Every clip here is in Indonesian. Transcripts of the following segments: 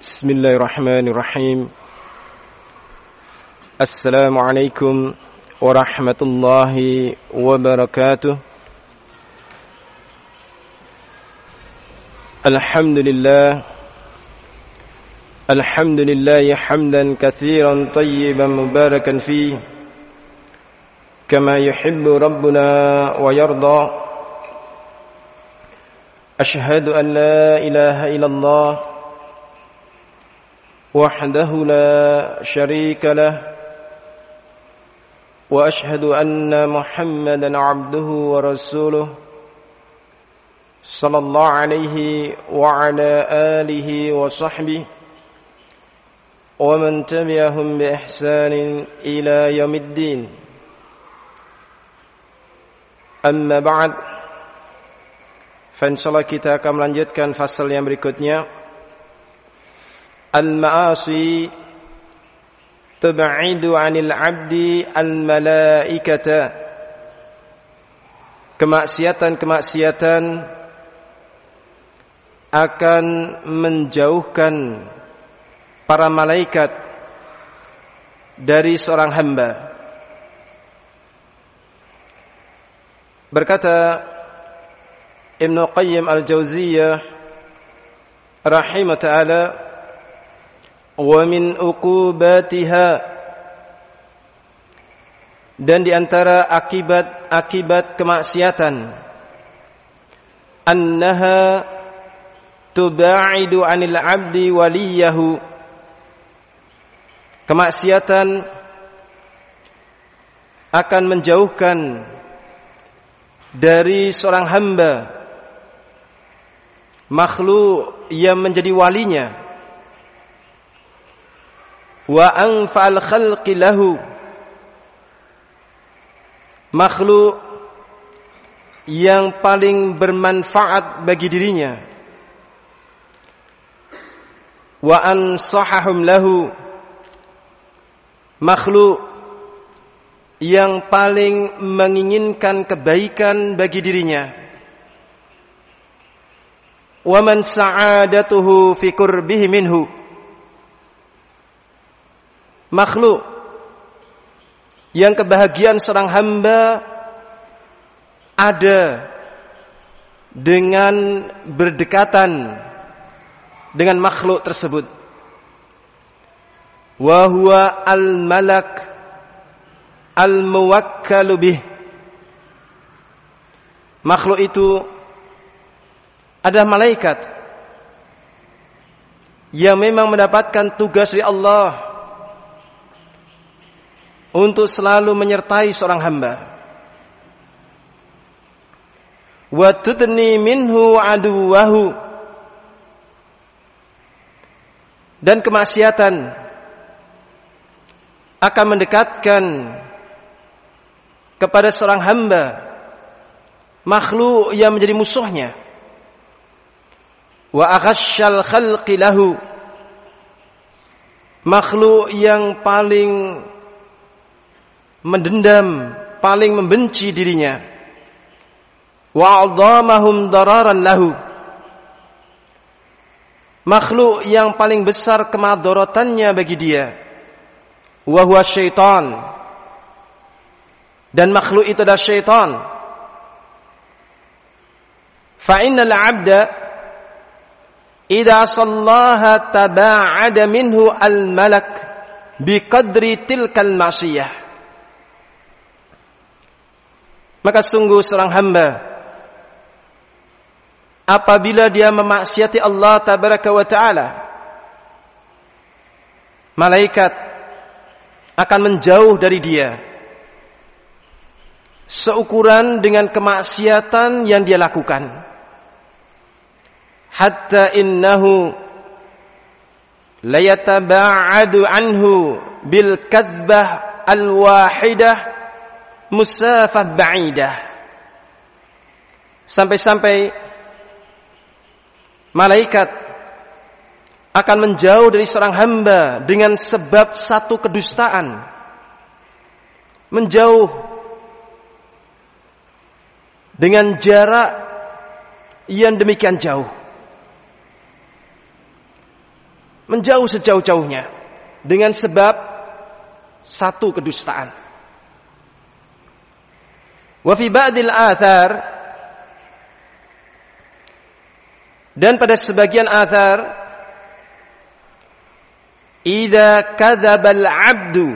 Bismillahirrahmanirrahim. Assalamualaikum warahmatullahi wabarakatuh. Alhamdulillah hamdan katsiran tayyiban mubarakan fihi kama yuhibbu rabbuna wa yarda. Ashhadu an la ilaha illallah وحده لا شريك له وأشهد أن محمدا عبده ورسوله صلى الله عليه وعلى آله وصحبه ومن تبعهم بإحسان إلى يوم الدين. أما بعد, فإنشاءالله kita akan melanjutkan fasal yang berikutnya. Al-ma'asi tub'idu 'anil 'abdi al-malaikata. Kemaksiatan-kemaksiatan akan menjauhkan para malaikat dari seorang hamba. Berkata Ibnu Qayyim al-Jauziyah rahimah ta'ala, wa min uqubatiha, dan di antara akibat kemaksiatan, annaha tuba'idu 'anil 'abdi waliyahu. Kemaksiatan akan menjauhkan dari seorang hamba makhluk yang menjadi walinya, wa anfa'al khalqi lahu, makhluk yang paling bermanfaat bagi dirinya, wa ansahahum lahu, makhluk yang paling menginginkan kebaikan bagi dirinya, wa man sa'adatuhu fi qurbihi minhu, makhluk yang kebahagiaan seorang hamba ada dengan berdekatan dengan makhluk tersebut. Wa huwa al-malak al-muwakkalu bih. Makhluk itu adalah malaikat yang memang mendapatkan tugas dari Allah untuk selalu menyertai seorang hamba. Wa tudni minhu aduwahu, dan kemaksiatan akan mendekatkan kepada seorang hamba makhluk yang menjadi musuhnya. Wa aghashal khalqi lahu, makhluk yang paling mendendam, paling membenci dirinya. Wa 'adhamahum dararan lahu, makhluk yang paling besar kemadaratannya bagi dia. Wa huwa syaitan, dan makhluk itu adalah syaitan. Fa innal 'abda idza sallaha taba'ada minhu al-malak biqadri tilkal ma'siyah. Maka sungguh seorang hamba apabila dia memaksiati Allah tabaraka wa ta'ala, malaikat akan menjauh dari dia seukuran dengan kemaksiatan yang dia lakukan. Hatta innahu layataba'adu anhu bil kadzbah al-wahidah musafah ba'idah. Sampai-sampai malaikat akan menjauh dari seorang hamba dengan sebab satu kedustaan. Menjauh dengan jarak yang demikian jauh. menjauh sejauh-jauhnya dengan sebab satu kedustaan. Wa fi ba'dil athar, dan pada sebagian athar, idza kadzdzabal 'abdu,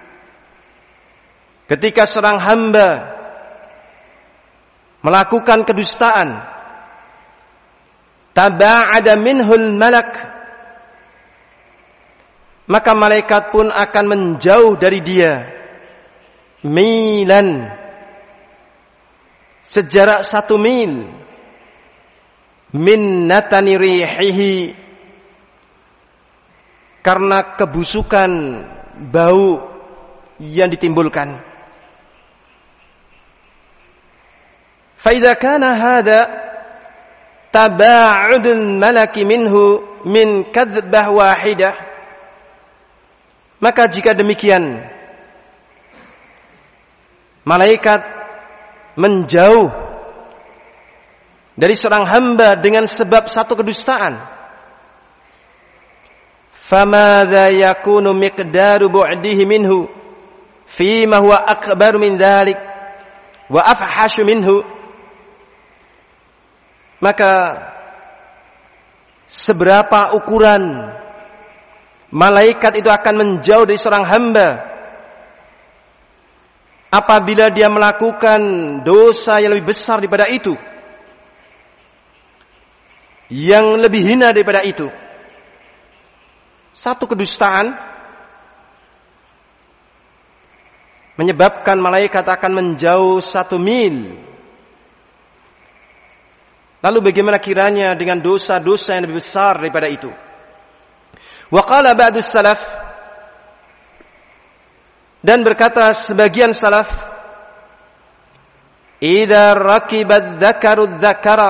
ketika seorang hamba melakukan kedustaan, taba'ada minhul malak, maka malaikat pun akan menjauh dari dia milan, sejarak 1 mil, min natani rihihi, karena kebusukan bau yang ditimbulkan. Fa idza kana hadza taba'udul malaki minhu min kadzbah wahidah, maka jika demikian malaikat menjauh dari seorang hamba dengan sebab satu kedustaan, famadza yakunu miqdaru bu'dihi minhu fima huwa akbaru min dzalik wa afhashu minhu, maka seberapa ukuran malaikat itu akan menjauh dari seorang hamba apabila dia melakukan dosa yang lebih besar daripada itu, yang lebih hina daripada itu. Satu kedustaan menyebabkan malaikat akan menjauh 1 mil. Lalu bagaimana kiranya dengan dosa-dosa yang lebih besar daripada itu? Wa qala ba'dus salaf, dan berkata sebagian salaf, idza rakiba dzakaru dzakara,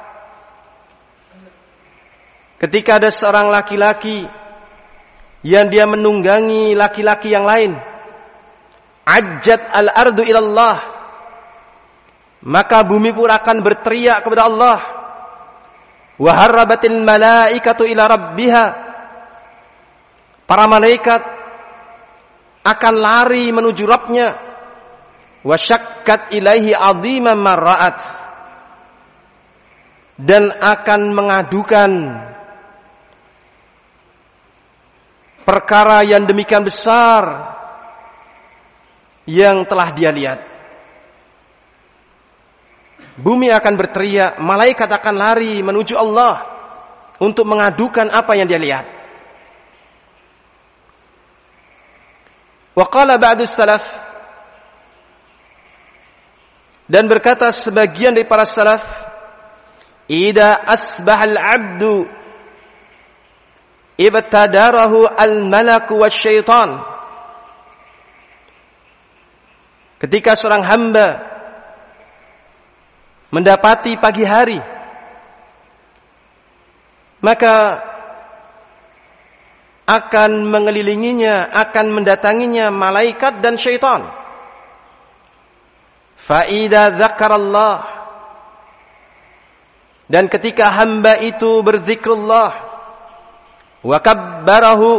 ketika ada seorang laki-laki yang dia menunggangi laki-laki yang lain, ajjat al-ardu ilallah, maka bumi pun akan berteriak kepada Allah. Wa harrabatil malaikatu ila rabbiha, para malaikat akan lari menuju Rabbnya. Wa syakkat ilaihi azima marra'at, dan akan mengadukan perkara yang demikian besar yang telah dia lihat. Bumi akan berteriak, malaikat akan lari menuju Allah untuk mengadukan apa yang dia lihat. Wa qala ba'dus salaf, dan berkata sebagian dari para salaf, idza asbahal 'abdu ibtadarahu al-malaku wasyaitan, ketika seorang hamba mendapati pagi hari, maka akan mengelilinginya, akan mendatanginya malaikat dan syaitan. Fa idza dzakarallah, dan ketika hamba itu berzikrullah, wa kabbarahu,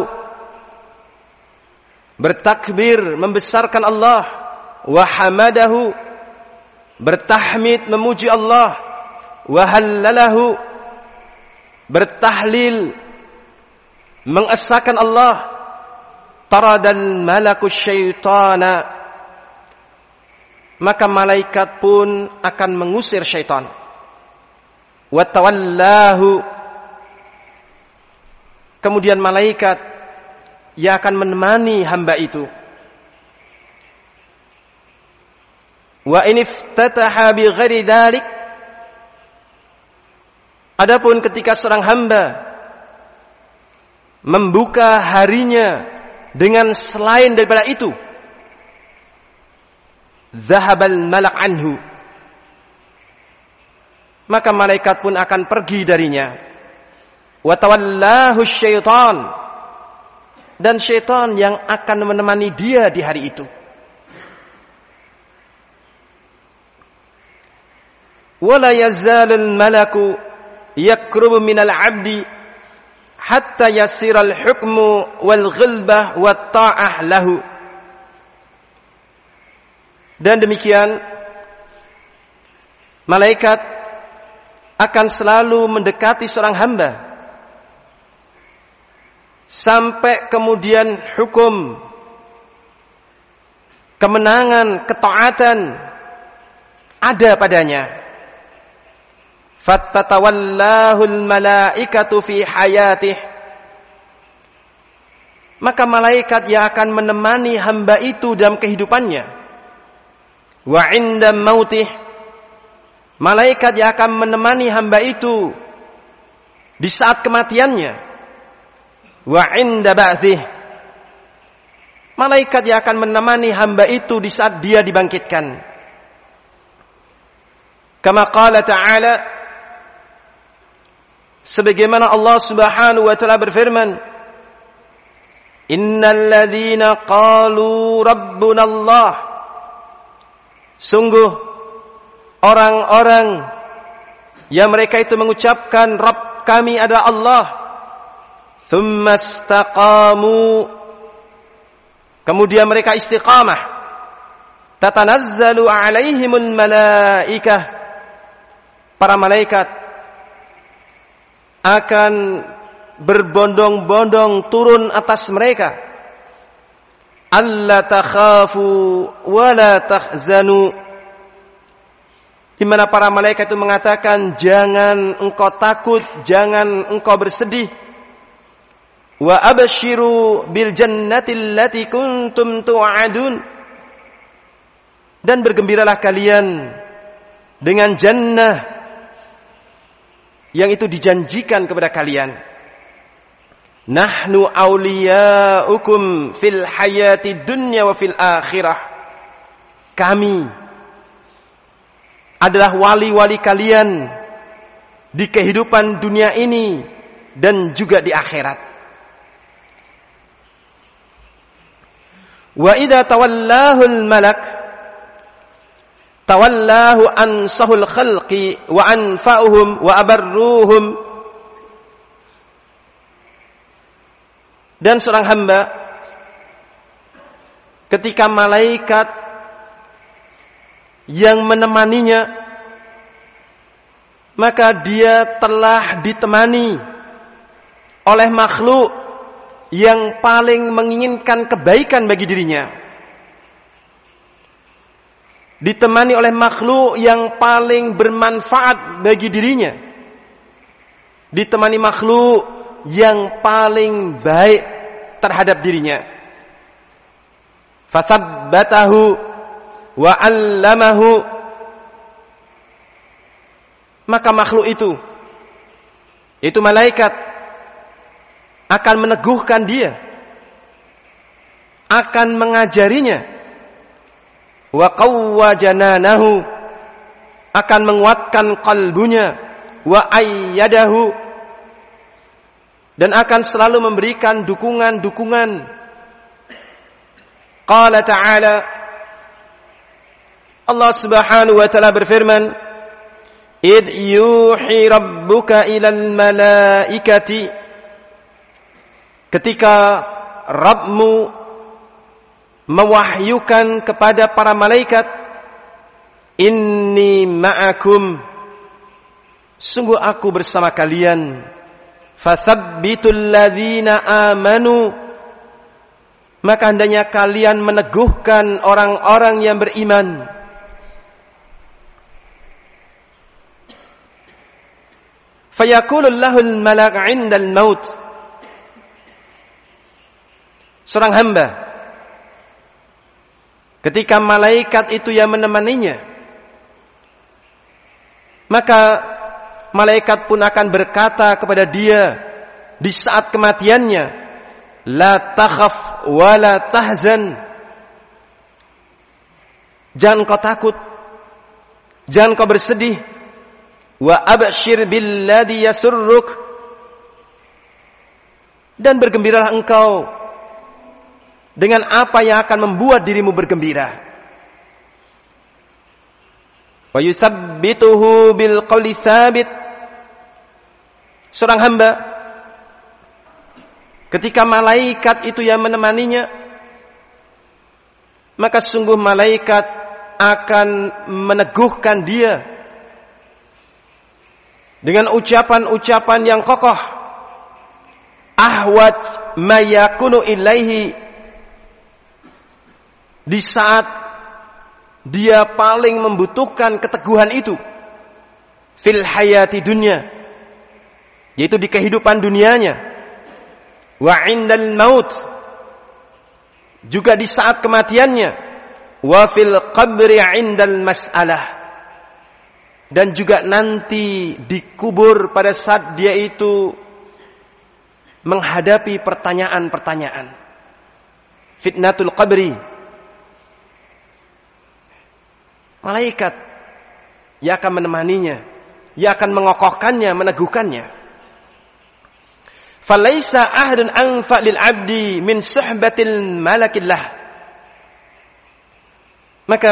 bertakbir membesarkan Allah, wa hamadahu, bertahmid memuji Allah, wa hallalahu, bertahlil mengesahkan Allah, taradal malaku syaitana, maka malaikat pun akan mengusir syaitan. Wa tawallahu, kemudian malaikat yang akan menemani hamba itu. Wa in iftataha bi ghairi dzalik, adapun ketika seorang hamba membuka harinya dengan selain daripada itu, zahabal malak anhu, maka malaikat pun akan pergi darinya. Wa tawallahu syaitan, dan syaitan yang akan menemani dia di hari itu. Wala yazalul malaku yakrubu minal abdi hatta yasiral hukmu wal ghilbah wat ta'ah lahu. Dan demikian malaikat akan selalu mendekati seorang hamba sampai kemudian hukum, kemenangan, ketaatan ada padanya. Fattatawallahul malaikatu fi hayatih. Maka malaikat yang akan menemani hamba itu dalam kehidupannya. Wa inda mautih. Malaikat yang akan menemani hamba itu di saat kematiannya. Wa inda ba'thih. Malaikat yang akan menemani hamba itu di saat dia dibangkitkan. Kama qala ta'ala, sebagaimana Allah Subhanahu wa taala berfirman, innal ladzina qalu rabbuna Allah. Sungguh orang-orang yang mereka itu mengucapkan Rabb kami adalah Allah, tsumma istaqamu, kemudian mereka istiqamah, tatanazzalu alaihimul malaikah, para malaikat akan berbondong-bondong turun atas mereka, alla takhafu wa la tahzanu, di mana para malaikat itu mengatakan jangan engkau takut, jangan engkau bersedih, wa abshiru bil jannati allati kuntum tu'adun, dan bergembiralah kalian dengan jannah yang itu dijanjikan kepada kalian. Nahnu awliyaukum fil hayati dunya wa fil akhirah. Kami adalah wali-wali kalian di kehidupan dunia ini dan juga di akhirat. Wa idza tawallahul malak tawallahu ansahul khalqi wa anfa'uhum wa abarruhum. Dan seorang hamba ketika malaikat yang menemaninya, maka dia telah ditemani oleh makhluk yang paling menginginkan kebaikan bagi dirinya, ditemani oleh makhluk yang paling bermanfaat bagi dirinya, ditemani makhluk yang paling baik terhadap dirinya. Fasabbatahu wa 'allamahu, maka makhluk itu malaikat akan meneguhkan dia, akan mengajarinya. Wa qawwa jananahu, akan menguatkan kalbunya. Wa ayyadahu, dan akan selalu memberikan dukungan-dukungan. Qala ta'ala, Allah Subhanahu wa ta'ala berfirman, id yuhi rabbuka ilal malaikati, ketika Rabbmu mewahyukan kepada para malaikat, inni ma'akum, sungguh aku bersama kalian, fathabbitul ladzina amanu, maka hendaknya kalian meneguhkan orang-orang yang beriman. Fayaqulul lahul malak 'indal maut, seorang hamba ketika malaikat itu yang menemaninya, maka malaikat pun akan berkata kepada dia di saat kematiannya, la takhaf wa la tahzan, jangan kau takut, jangan kau bersedih, wa abshir billadhi yasurruk, dan bergembiralah engkau dengan apa yang akan membuat dirimu bergembira. Wa yusabbituhu bil qawli tsabit, seorang hamba ketika malaikat itu yang menemaninya, maka sungguh malaikat akan meneguhkan dia dengan ucapan-ucapan yang kokoh. Ahwaj ma yakunu ilaihi, di saat dia paling membutuhkan keteguhan itu, fil hayati dunya, yaitu di kehidupan dunianya, wa indal maut, juga di saat kematiannya, wa fil qabri indal mas'alah, dan juga nanti dikubur pada saat dia itu menghadapi pertanyaan-pertanyaan. Fitnatul qabri. Malaikat yang akan menemaninya, yang akan mengokohkannya, meneguhkannya. Falaisa ahadun anfa lil abdi min suhbatil malakillah. Maka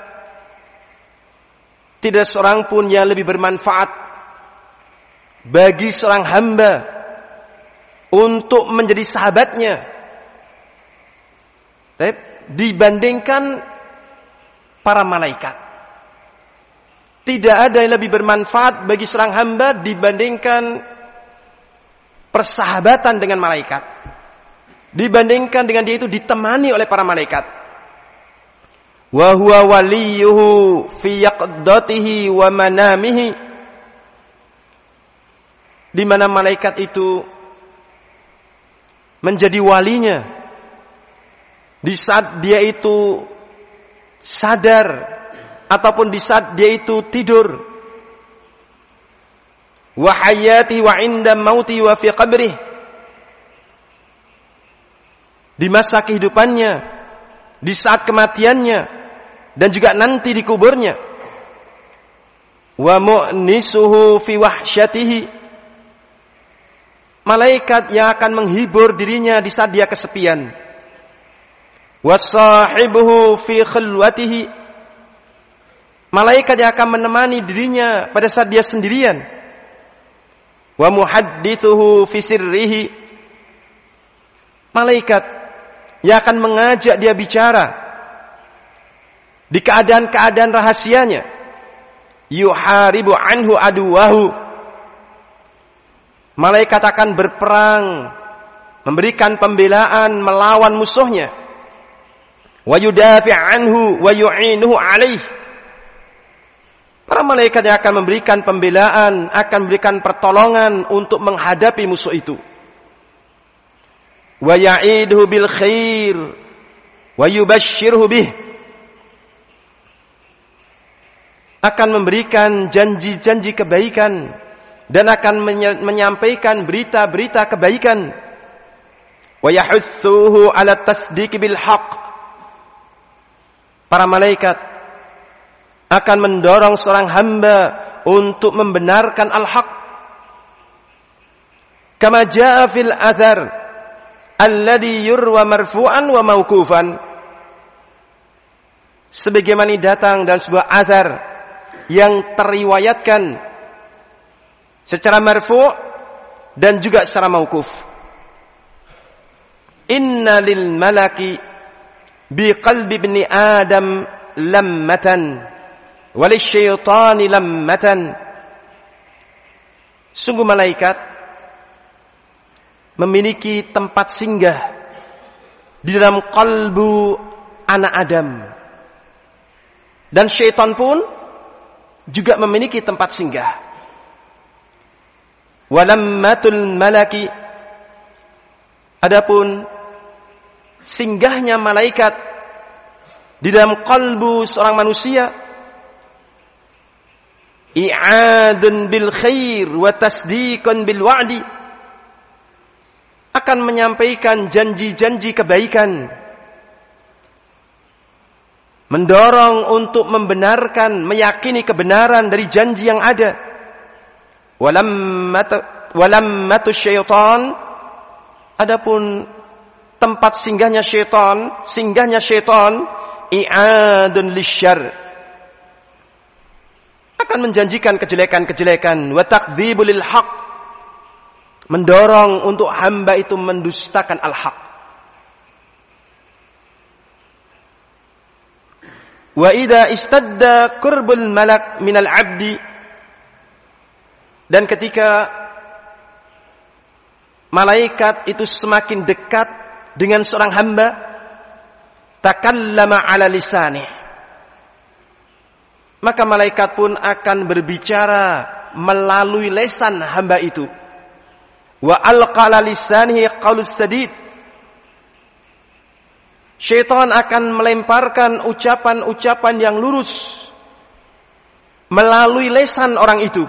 tidak seorang pun yang lebih bermanfaat bagi seorang hamba untuk menjadi sahabatnya dibandingkan para malaikat. Tidak ada yang lebih bermanfaat bagi seorang hamba dibandingkan persahabatan dengan malaikat, dibandingkan dengan dia itu ditemani oleh para malaikat. Wa huwa waliyuhu fi yaqdatihi wa manamihi, di mana malaikat itu menjadi walinya di saat dia itu sadar ataupun di saat dia itu tidur. Wa hayati wa inda mauti wa fi qabrih, di masa kehidupannya, di saat kematiannya, dan juga nanti di kuburnya. Wa mu'nisuhu fi wahsyatihi, malaikat yang akan menghibur dirinya di saat dia kesepian. Wa sahibuhu fi khilwatihi, malaikat yang akan menemani dirinya pada saat dia sendirian. Wa muhaddithuhu fi sirrihi, malaikat yang akan mengajak dia bicara di keadaan-keadaan rahasianya. Yuharibu anhu aduwahu, malaikat akan berperang, memberikan pembelaan melawan musuhnya. Wa yudafi' anhu wa yu'inuhu alaih, para malaikat yang akan memberikan pembelaan, akan memberikan pertolongan untuk menghadapi musuh itu. Wa ya'iduhu bil khair wa yubashshirhu bih, akan memberikan janji-janji kebaikan dan akan menyampaikan berita-berita kebaikan. Wa yahutsuhu 'ala tasdiq bil haqq, para malaikat akan mendorong seorang hamba untuk membenarkan al-haq. Kama jaa fil athar alladhi yurwa marfu'an wa mauqufan, sebagaimana datang dalam sebuah athar yang teriwayatkan secara marfu' dan juga secara mauquf. Inna lil malaki bi qalbi ibni adam lammatan walisyaitani lammatan, sungguh malaikat memiliki tempat singgah di dalam kalbu anak Adam, dan syaitan pun juga memiliki tempat singgah. Walammatul malaki, adapun singgahnya malaikat di dalam kalbu seorang manusia, i'adun bil khair wa tasdiqan bil wa'di, akan menyampaikan janji-janji kebaikan, mendorong untuk membenarkan, meyakini kebenaran dari janji yang ada. Walammatu syaitan, adapun tempat singgahnya syaitan, i'adun lisyarr, akan menjanjikan kejelekan-kejelekan, wa takdzibul haq, mendorong untuk hamba itu mendustakan al-haq. Wa idza istadda qurbul malak minal 'abdi, dan ketika malaikat itu semakin dekat dengan seorang hamba, takallama 'ala lisanih, maka malaikat pun akan berbicara melalui lisan hamba itu. Wa alqa 'ala lisanihi qaulus sadid, syaitan akan melemparkan ucapan-ucapan yang lurus melalui lisan orang itu.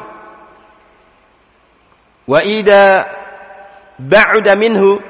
Wa idza ba'uda minhu,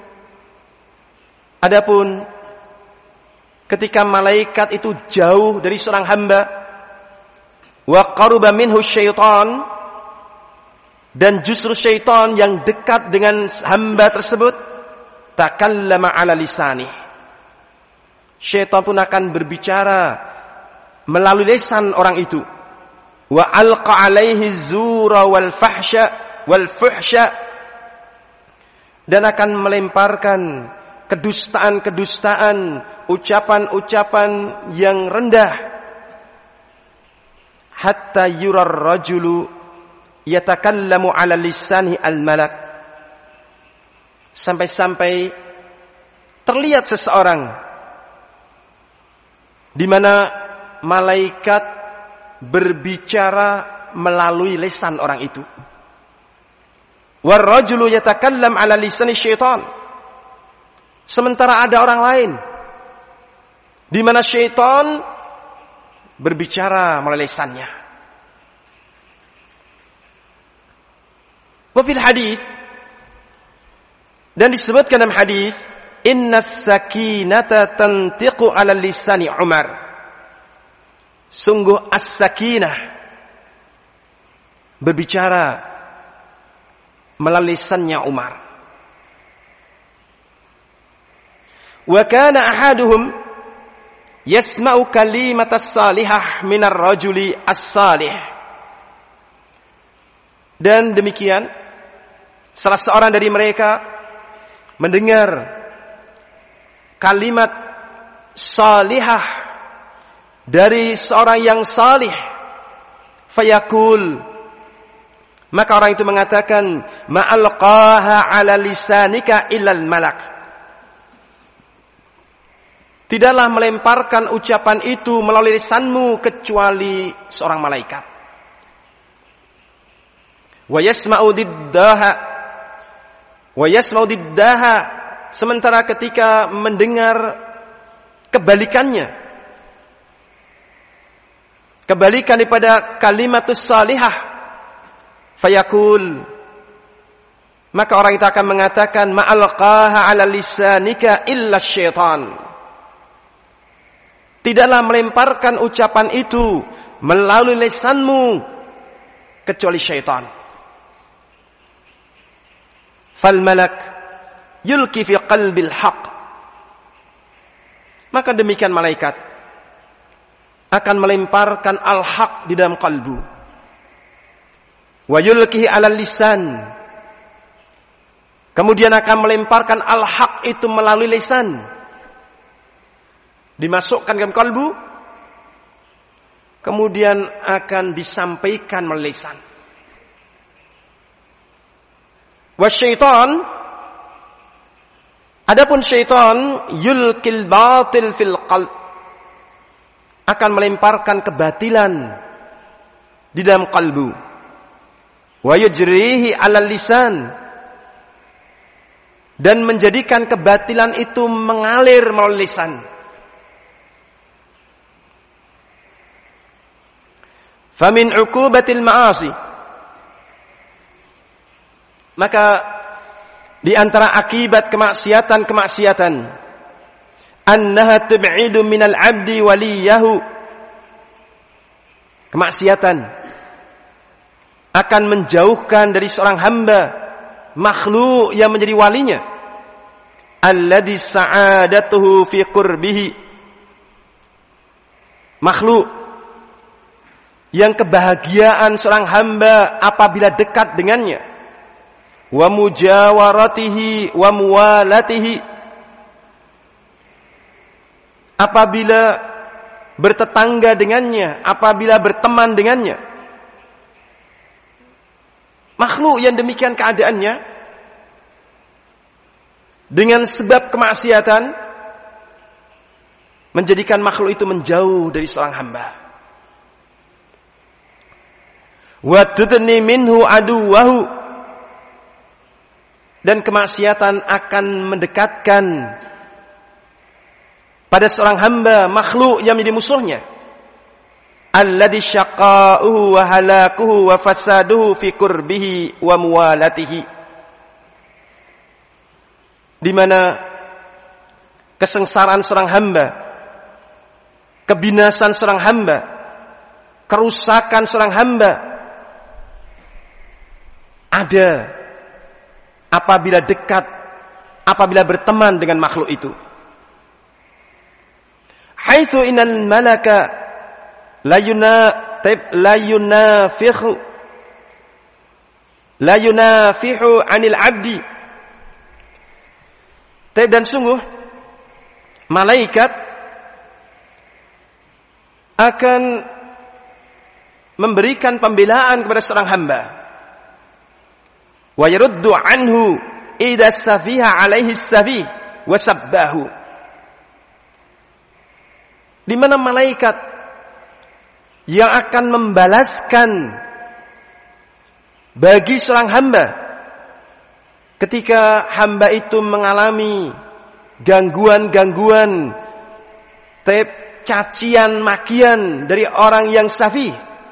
adapun ketika malaikat itu jauh dari seorang hamba, wa qaruba minhu syaitan, dan justru syaitan yang dekat dengan hamba tersebut, takallama 'ala lisanih, syaitan pun akan berbicara melalui lisan orang itu. Wa alqa 'alaihi zura wal fahsya wal fuhsya, dan akan melemparkan kedustaan-kedustaan, ucapan-ucapan yang rendah. Hatta yurar rajulu yatakallamu 'ala lisanihi al-malak, sampai-sampai terlihat seseorang di mana malaikat berbicara melalui lisan orang itu. War rajulu yatakallam 'ala lisani syaitan, sementara ada orang lain di mana syaitan berbicara melalui lisannya. Wa fil hadis, dan disebutkan dalam hadis, inna sakinata tantiqu 'ala lisani Umar, sungguh as-sakinah berbicara melalui lisannya Umar. Wa kana ahaduhum yasma'u kalimatas salihah minar rajuli as-salih, dan demikian salah seorang dari mereka mendengar kalimat salihah dari seorang yang salih, fayaqul, maka orang itu mengatakan, ma'alqaha 'ala lisanika illal malak, tidaklah melemparkan ucapan itu melalui lisanmu kecuali seorang malaikat. Wa yasma'u diddaha, sementara ketika mendengar kebalikannya, kebalikan daripada kalimatus salihah, fayaqul, maka orang itu akan mengatakan, ma'alqaha 'ala lisanika illa syaitan, tidaklah melemparkan ucapan itu melalui lisanmu kecuali syaitan. Fal malak yulki fi qalbil haq, maka demikian malaikat akan melemparkan al-haq di dalam kalbu. Wa yulkihi 'ala lisan, kemudian akan melemparkan al-haq itu melalui lisan, dimasukkan ke dalam kalbu, kemudian akan disampaikan melalui lisan. Wa syaitan, adapun syaitan, yulkil batil fil qalb, akan melemparkan kebatilan di dalam kalbu. Wa yujrihi 'ala lisan, dan menjadikan kebatilan itu mengalir melalui lisan. Famin 'uqubatil ma'asi, maka di antara akibat kemaksiatan-kemaksiatan, annaha tub'idu minal 'abdi waliyahu, kemaksiatan akan menjauhkan dari seorang hamba makhluk yang menjadi walinya, alladzi sa'adatuhu fi qurbihi, makhluk yang kebahagiaan seorang hamba apabila dekat dengannya, wa mujawaratihi wa muwalatihi. Apabila bertetangga dengannya, apabila berteman dengannya. Makhluk yang demikian keadaannya, dengan sebab kemaksiatan, menjadikan makhluk itu menjauh dari seorang hamba. Wa tudni minhu aduwahu. Dan kemaksiatan akan mendekatkan pada seorang hamba makhluk yang menjadi musuhnya. Alladzi syaqa'uhu wa halakuhu wa fasaduhu fi qurbihi wa muwalatihi. Di mana kesengsaraan seorang hamba, kebinasan seorang hamba, kerusakan seorang hamba ada apabila dekat, apabila berteman dengan makhluk itu. Haitsu innal malaka la yunafihu 'anil 'abdi. Dan sungguh malaikat akan memberikan pembelaan kepada seorang hamba. Wa yaruddu anhu idza safiha 'alaihi as-safih wa sabbahu. Di mana malaikat yang akan membalaskan bagi seorang hamba ketika hamba itu mengalami gangguan-gangguan, cacian, makian dari orang yang safih.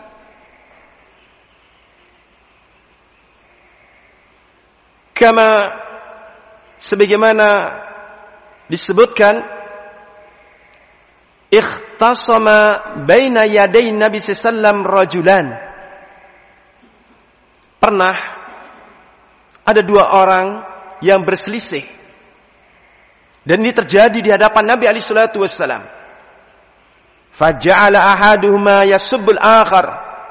Kama sebagaimana disebutkan, ikhtasama baina yaday Nabi sallallahu rajulan. Pernah ada dua orang yang berselisih, dan ini terjadi di hadapan Nabi alaihi salatu wassalam. Faja'ala ahaduhuma yasubbul akhar.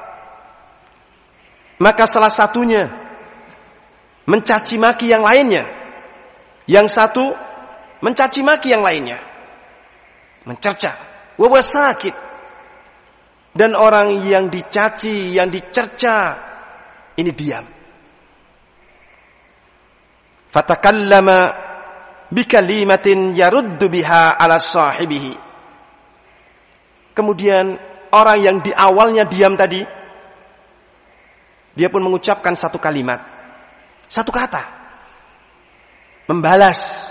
Maka salah satunya mencaci maki yang lainnya, yang satu mencaci maki yang lainnya, mencerca, wa huwa sakit. Dan orang yang dicaci, yang dicerca ini diam. Fatakallama bikalimatin yaruddu biha ala sahibihi. Kemudian orang yang di awalnya diam tadi, dia pun mengucapkan satu kalimat, satu kata, membalas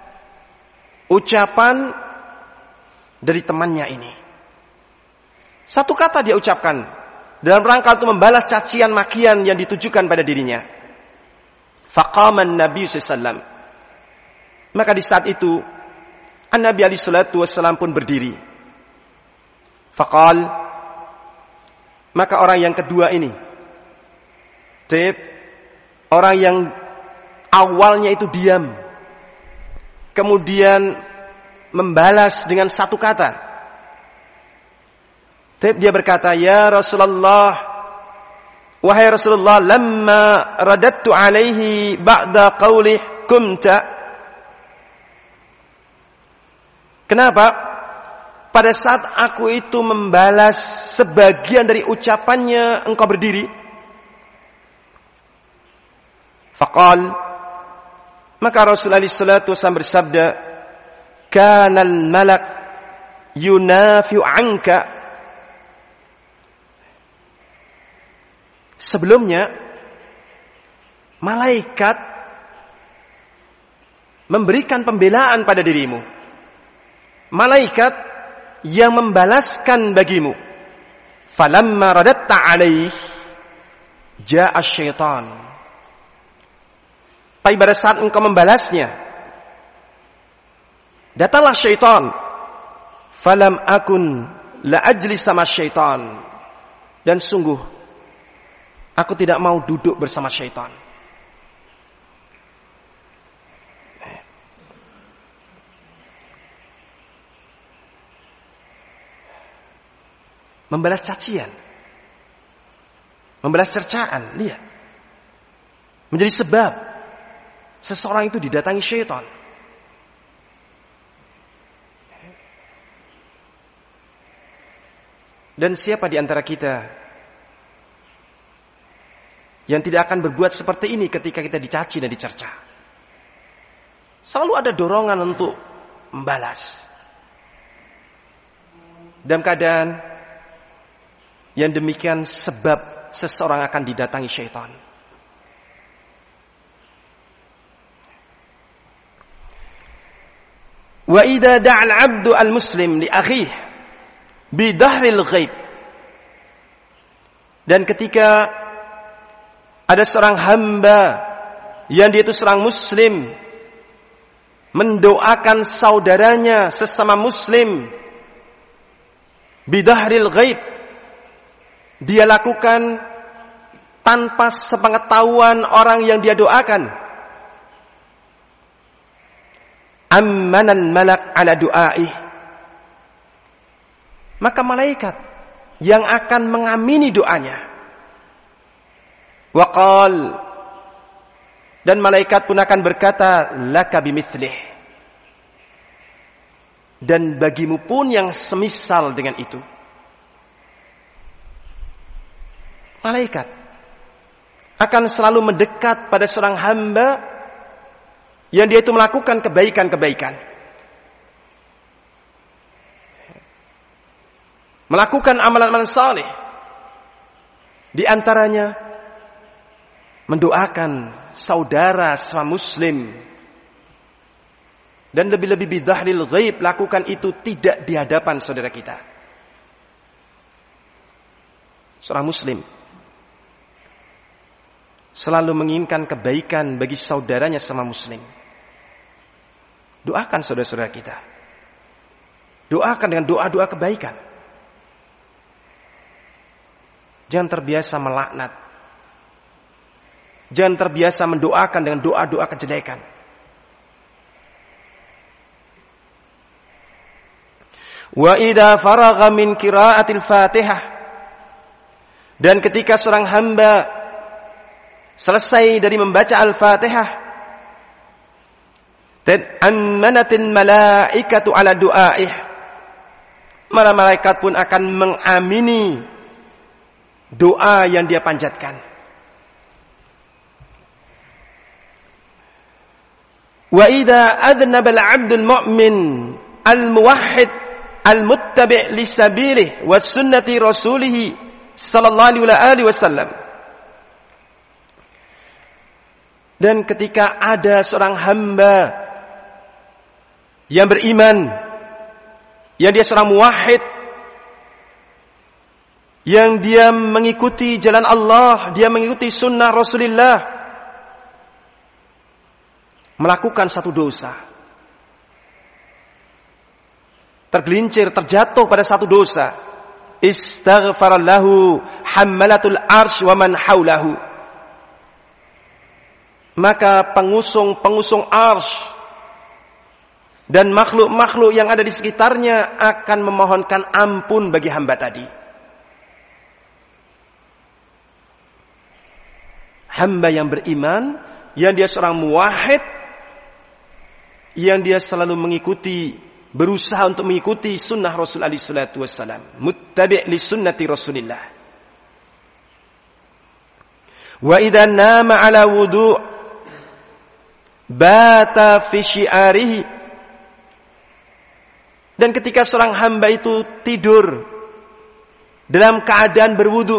ucapan dari temannya ini. Satu kata dia ucapkan dalam rangka untuk membalas cacian makian yang ditujukan pada dirinya. Faqaman Nabi sallallahu. Maka di saat itu An-Nabi alaihi salatu wassalam pun berdiri. Faqal, maka orang yang kedua ini, orang yang awalnya itu diam, kemudian membalas dengan satu kata. Dia berkata, ya Rasulullah, wahai Rasulullah, lamma radattu alaihi ba'da qawlih kumta. Kenapa? Pada saat aku itu membalas sebagian dari ucapannya, engkau berdiri. Faqal, maka Rasulullah sallallahu alaihi bersabda, kanal malak yunafi'u anka. Sebelumnya malaikat memberikan pembelaan pada dirimu. Malaikat yang membalaskan bagimu. Falamma radatta alaih ja'a syaitan. Tapi pada saat engkau membalasnya, datanglah syaitan. Falam akun la ajlis sama syaitan. Dan sungguh aku tidak mau duduk bersama syaitan. Membalas cacian, membalas cercaan, lihat. menjadi sebab seseorang itu didatangi syaitan. Dan siapa di antara kita yang tidak akan berbuat seperti ini ketika kita dicaci dan dicerca? Selalu ada dorongan untuk membalas. Dalam keadaan yang demikian sebab seseorang akan didatangi syaitan. Wa idza da'al 'abdu al-muslim li akhihi bi dhahril ghaib. Dan ketika ada seorang hamba yang dia itu seorang muslim mendoakan saudaranya sesama muslim bi dhahril ghaib, dia lakukan tanpa sepengetahuan orang yang dia doakan. Ammanan malak ala du'aih, maka malaikat yang akan mengamini doanya. Waqal, dan malaikat pun akan berkata, laka bimithlih, dan bagimu pun yang semisal dengan itu. Malaikat akan selalu mendekat pada seorang hamba yang dia itu melakukan kebaikan-kebaikan, melakukan amalan-amalan saleh, di antaranya mendoakan saudara sesama muslim, dan lebih-lebih bidhahril ghaib, lakukan itu tidak di hadapan saudara kita. Seorang muslim selalu menginginkan kebaikan bagi saudaranya sama muslim. Doakan saudara-saudara kita. Doakan dengan doa-doa kebaikan. Jangan terbiasa melaknat. Jangan terbiasa mendoakan dengan doa-doa kejelekan. Wa idza faragha min qiraatil Fatihah, dan ketika seorang hamba selesai dari membaca Al-Fatihah, amanatil malaikatu ala du'aih, para malaikat pun akan mengamini doa yang dia panjatkan. Wa idza adnaba al-'abdul mu'min al-muwahhid al-muttabi' li sabilihi wa sunnati rasulih sallallahu alaihi wasallam. Dan ketika ada seorang hamba yang beriman, yang dia seorang muwahhid, yang dia mengikuti jalan Allah, dia mengikuti sunnah Rasulullah, melakukan satu dosa, tergelincir, terjatuh pada satu dosa, istaghfarallahu hammalatul arsy wa man haulahu, maka pengusung arsy dan makhluk-makhluk yang ada di sekitarnya akan memohonkan ampun bagi hamba tadi. Hamba yang beriman, yang dia seorang muwahhid, yang dia selalu berusaha untuk mengikuti sunnah Rasul alaihi salatu wassalam, muttabi' li sunnati Rasulillah. Wa idza nama ala wudu' bata fi syi'arihi, dan ketika seorang hamba itu tidur dalam keadaan berwudu,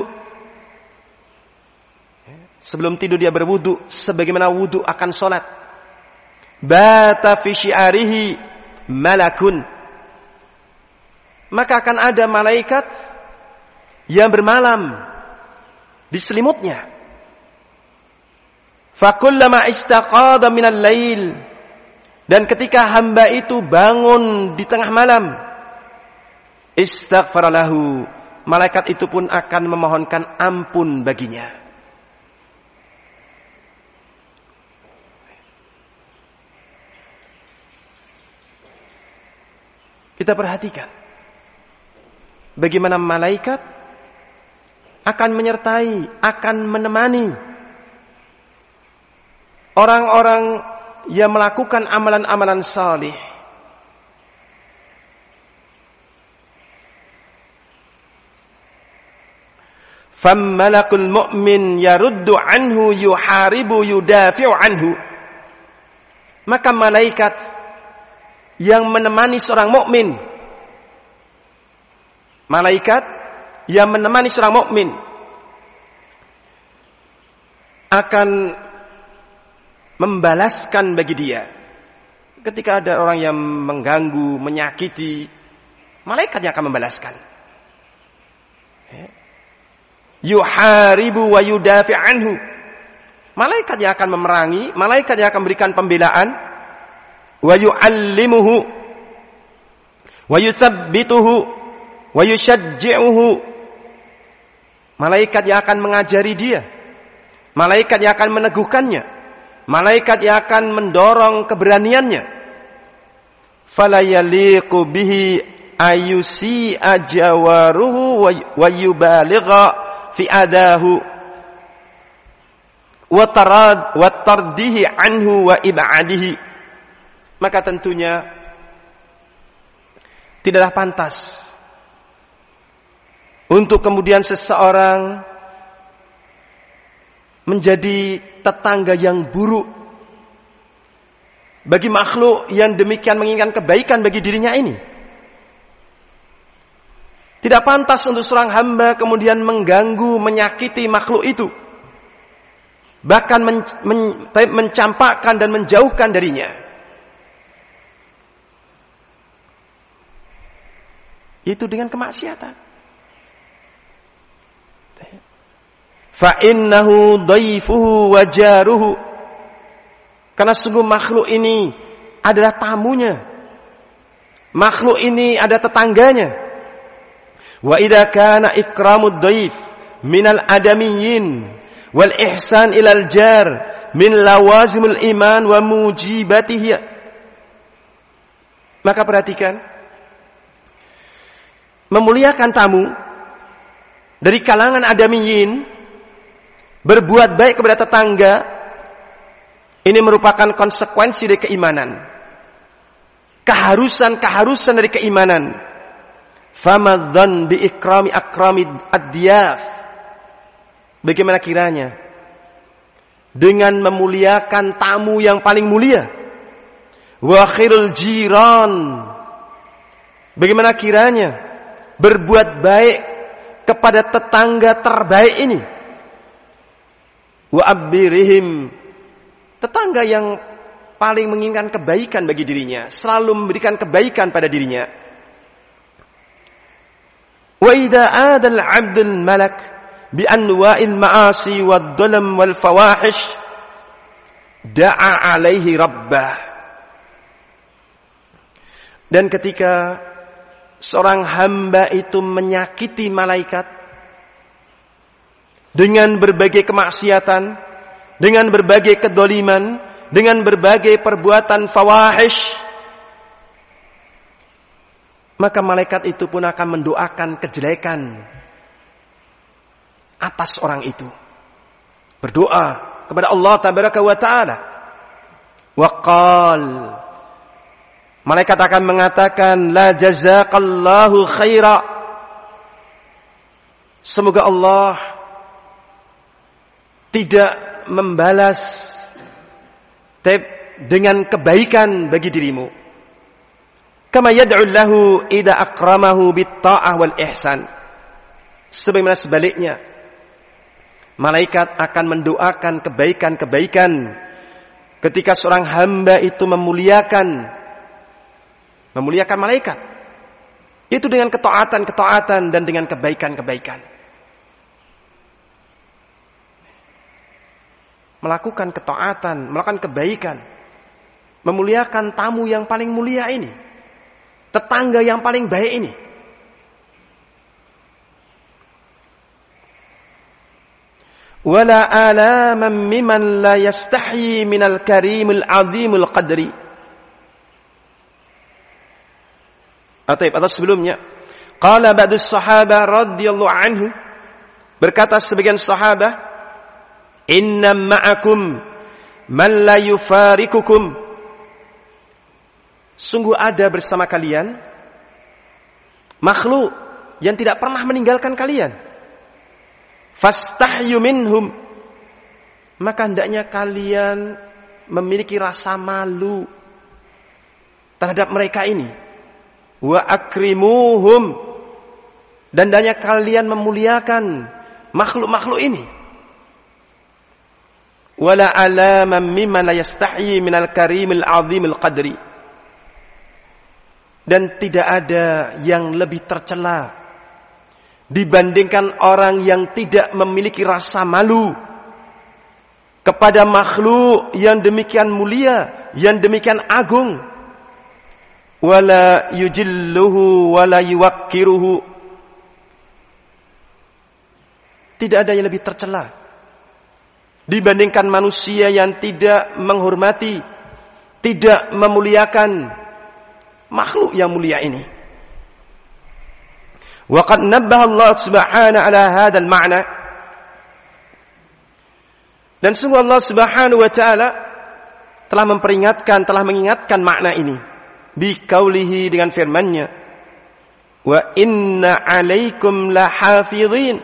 sebelum tidur dia berwudu sebagaimana wudu akan salat, bata fi syi'arihi malakun, maka akan ada malaikat yang bermalam di selimutnya. Fakullama istaqadha minal lail, dan ketika hamba itu bangun di tengah malam, istaghfaralahu, malaikat itu pun akan memohonkan ampun baginya. Kita perhatikan bagaimana malaikat akan menyertai, akan menemani orang-orang yang melakukan amalan-amalan salih. Fammalakul mu'min yaruddu anhu yuharibu yudafi'u anhu. Maka malaikat yang menemani seorang mukmin, malaikat yang menemani seorang mukmin akan membalaskan bagi dia. Ketika ada orang yang mengganggu, menyakiti, malaikat yang akan membalaskan. Yuharibu wa yudafi' anhu. Malaikat yang akan memerangi, malaikat yang akan memberikan pembelaan. Wa yu'allimuhu wa yuthabbituhu wa yushajji'uhu. Malaikat yang akan mengajari dia, malaikat yang akan meneguhkannya, malaikat yang akan mendorong keberaniannya. Fala yaliqu bihi ayusi ajawaruhu wa yubaligha fi adahu wa tardihi anhu wa ib'adihi. Maka tentunya tidaklah pantas untuk kemudian seseorang menjadi tetangga yang buruk bagi makhluk yang demikian menginginkan kebaikan bagi dirinya ini. Tidak pantas untuk seorang hamba kemudian mengganggu, menyakiti makhluk itu, bahkan mencampakkan dan menjauhkan darinya. Itu dengan kemaksiatan. Fa innahu dhaifuhu wa jaruhu. Karena sungguh makhluk ini adalah tamunya. Makhluk ini ada tetangganya. Wa idza kana ikramud dhaif minal adamiyyin wal ihsan ilal jar min lawazimul iman wa mujibatihi. Maka perhatikan, memuliakan tamu dari kalangan adamiyyin, berbuat baik kepada tetangga, ini merupakan konsekuensi dari keimanan. Keharusan dari keimanan. Famadzan bi ikrami ad-diyaf. Bagaimana kiranya dengan memuliakan tamu yang paling mulia, wa khairul jiran, bagaimana kiranya berbuat baik kepada tetangga terbaik ini, wa abbirihim, tetangga yang paling menginginkan kebaikan bagi dirinya, selalu memberikan kebaikan pada dirinya. Wa idza adal 'abdul malak bi anwa'il ma'asi wad dhalam wal fawahish da'a 'alaihi rabbah. Dan ketika seorang hamba itu menyakiti malaikat dengan berbagai kemaksiatan, dengan berbagai kedoliman, dengan berbagai perbuatan fawahish, maka malaikat itu pun akan mendoakan kejelekan atas orang itu. Berdoa kepada Allah tabaraka wa ta'ala. Wa qal, malaikat akan mengatakan, la jazakallahu khaira. Semoga Allah tidak membalas dengan kebaikan bagi dirimu. Kama yad'u lahu idza akramahu bit-ta'ah wal ihsan. Sebagaimana sebaliknya, malaikat akan mendoakan kebaikan-kebaikan ketika seorang hamba itu memuliakan malaikat. Itu dengan ketaatan dan dengan kebaikan-kebaikan. Melakukan ketaatan, melakukan kebaikan, memuliakan tamu yang paling mulia ini, tetangga yang paling baik ini. Wala alaman mimman la yastahi minal karimul azimul qadri. Atau sebelumnya, qala ba'du sahabah radhiyallahu anhu, berkata sebagian sahabat, inna ma'akum man la yufarikukum. Sungguh ada bersama kalian makhluk yang tidak pernah meninggalkan kalian. Fastahyu minhum, maka hendaknya kalian memiliki rasa malu terhadap mereka ini. Wa akrimuhum, dan hendaknya kalian memuliakan makhluk-makhluk ini. Wala alaman mimman la yastahyi minal karimil azimil qadri, dan tidak ada yang lebih tercela dibandingkan orang yang tidak memiliki rasa malu kepada makhluk yang demikian mulia, yang demikian agung. Wala yujilluhu wala yuwakkiruhu, tidak ada yang lebih tercela dibandingkan manusia yang tidak menghormati, tidak memuliakan makhluk yang mulia ini. Wa qad nabbaha Allah subhanahu ala hadzal ma'na, dan sungguh Allah subhanahu wa ta'ala telah memperingatkan, telah mengingatkan makna ini bi qaulihi, dengan firman-Nya, wa inna 'alaikum lahafizin,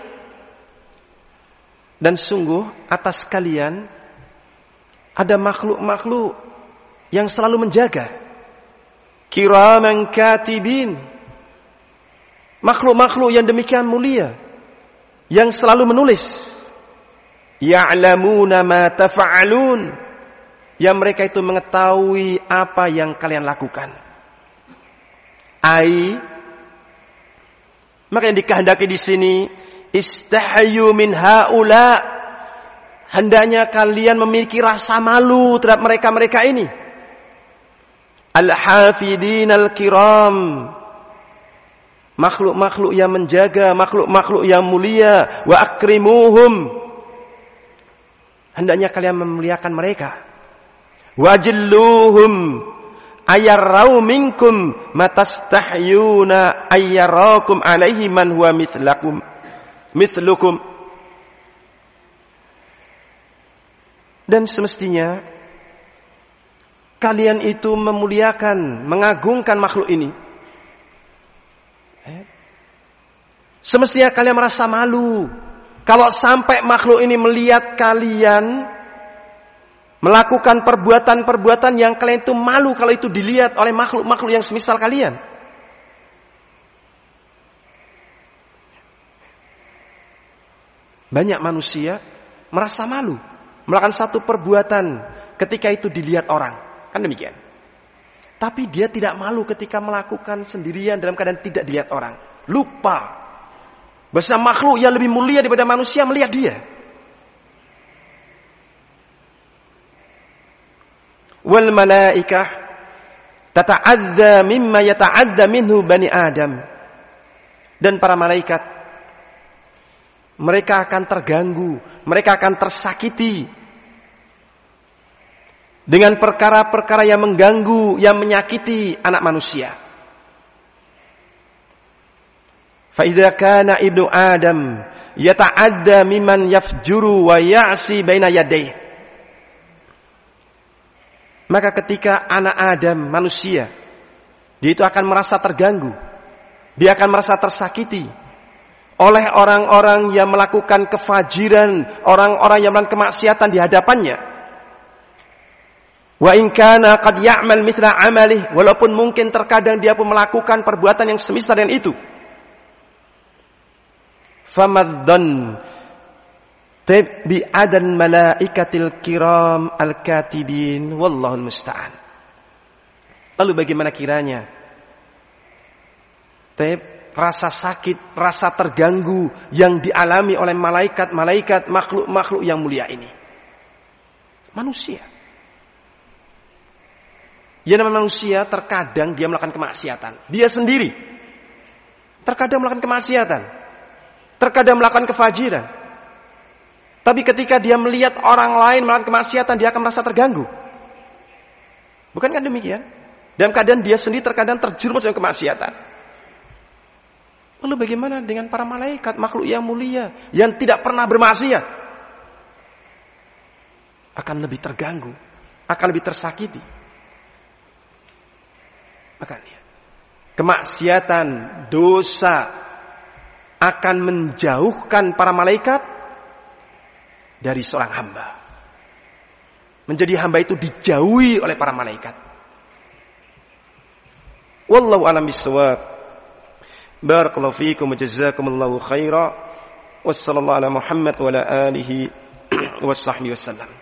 dan sungguh atas kalian ada makhluk-makhluk yang selalu menjaga. Kiraman katibin, makhluk-makhluk yang demikian mulia, yang selalu menulis. Ya'lamuna ma tafa'alun, yang mereka itu mengetahui apa yang kalian lakukan. Maka yang dikehendaki di sini, istahyu min haula, hendaknya kalian memiliki rasa malu terhadap mereka-mereka ini. Al-hafidin al-kiram, makhluk-makhluk yang menjaga, makhluk-makhluk yang mulia. Wa akrimuhum, hendaknya kalian memuliakan mereka. Wajilluhum ayyarau minkum matastahyuna ayyarakum alaihi man huwa mithlukum. Dan semestinya kalian itu memuliakan, mengagungkan makhluk ini. Semestinya kalian merasa malu kalau sampai makhluk ini melihat kalian melakukan perbuatan-perbuatan yang kalian itu malu kalau itu dilihat oleh makhluk-makhluk yang semisal kalian. Banyak manusia merasa malu melakukan satu perbuatan ketika itu dilihat orang. Kan demikian. Tapi dia tidak malu ketika melakukan sendirian dalam keadaan tidak dilihat orang. Lupa bahwa makhluk yang lebih mulia daripada manusia melihat dia. Wal malaikah tata'adza mimma yata'adza minhu bani Adam. Dan para malaikat, mereka akan terganggu, mereka akan tersakiti dengan perkara-perkara yang mengganggu, yang menyakiti anak manusia. Fa idza kana ibnu Adam yata'adda mimman yafjuru wa ya'si baina yadayhi, maka ketika anak Adam, manusia, dia itu akan merasa terganggu, dia akan merasa tersakiti oleh orang-orang yang melakukan kefajiran, orang-orang yang melakukan kemaksiatan di hadapannya. Wa in kana qad ya'mal mithla 'amalihi, walaupun mungkin terkadang dia pun melakukan perbuatan yang semisal dengan itu. Famadzan bi adan malaikatil kiram al-katibin wallahul musta'an. Lalu bagaimana kiranya rasa sakit, rasa terganggu yang dialami oleh malaikat-malaikat, makhluk-makhluk yang mulia ini? Manusia. Ya, namanya manusia terkadang dia melakukan kemaksiatan. Dia sendiri terkadang melakukan kemaksiatan, terkadang melakukan kefajiran. Tapi ketika dia melihat orang lain melakukan kemaksiatan, dia akan merasa terganggu. Bukankah demikian? Dalam keadaan dia sendiri terkadang terjerumus dalam kemaksiatan. Lalu bagaimana dengan para malaikat, makhluk yang mulia, yang tidak pernah bermaksiat? akan lebih terganggu, akan lebih tersakiti. Makanya kemaksiatan, dosa akan menjauhkan para malaikat dari seorang hamba. Menjadi hamba itu dijauhi oleh para malaikat. Wallahu a'lam bissawab. Barakallahu fiikum wa jazakumullahu khairan. Wassallallahu ala Muhammad wa ala alihi wa sahbihi wasallam.